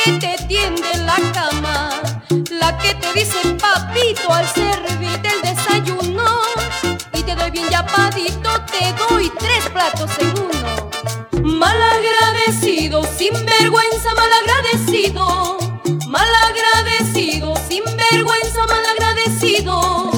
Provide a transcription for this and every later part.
que te tiende en la cama, la que te dice papito al servirte el desayuno, y te doy bien yapadito, te doy 3 platos en uno. Malagradecido, sinvergüenza, malagradecido, malagradecido, sinvergüenza, malagradecido.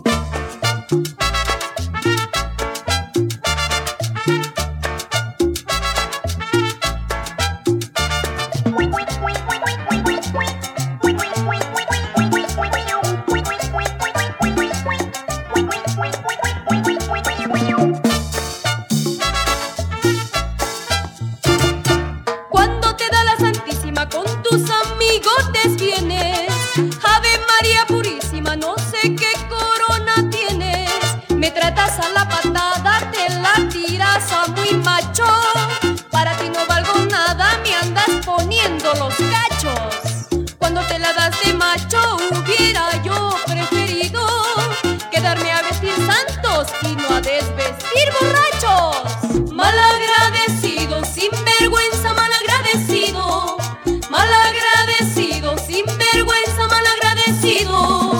Cuando te da la Santísima con tus amigotes vienes, Ave María Purísima, no sé qué corona tienes. Me tratas a la patada, te la tiras a muy macho. Para ti no valgo nada, me andas poniendo los cachos. Cuando te la das de macho, hubiera yo preferido quedarme a vestir santos y no a desvestir borrachos. Malagradecido, sinvergüenza, malagradecido, malagradecido, sinvergüenza, malagradecido.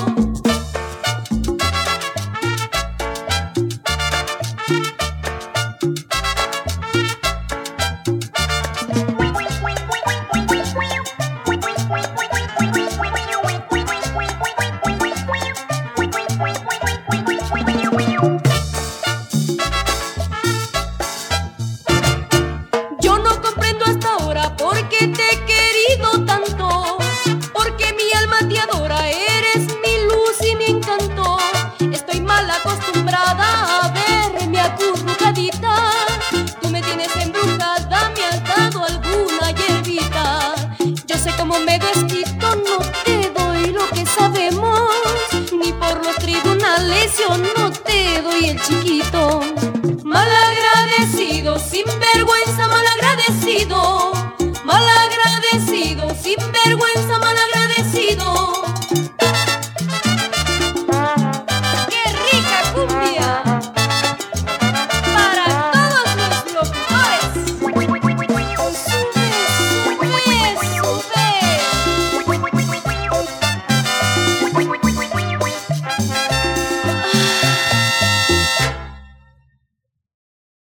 Yo no comprendo hasta ahora por qué te he querido tanto, porque mi alma te adora, eres mi luz y mi encanto. Estoy mal acostumbrada a verme acurrucadita, tú me tienes embrujada, me has dado alguna hierbita. Yo sé cómo me desquito, no te doy lo que sabemos, ni por los tribunales yo no te doy el chiquito. Malagradecido, sinvergüenza, malagradecido, malagradecido, sinvergüenza, malagradecido.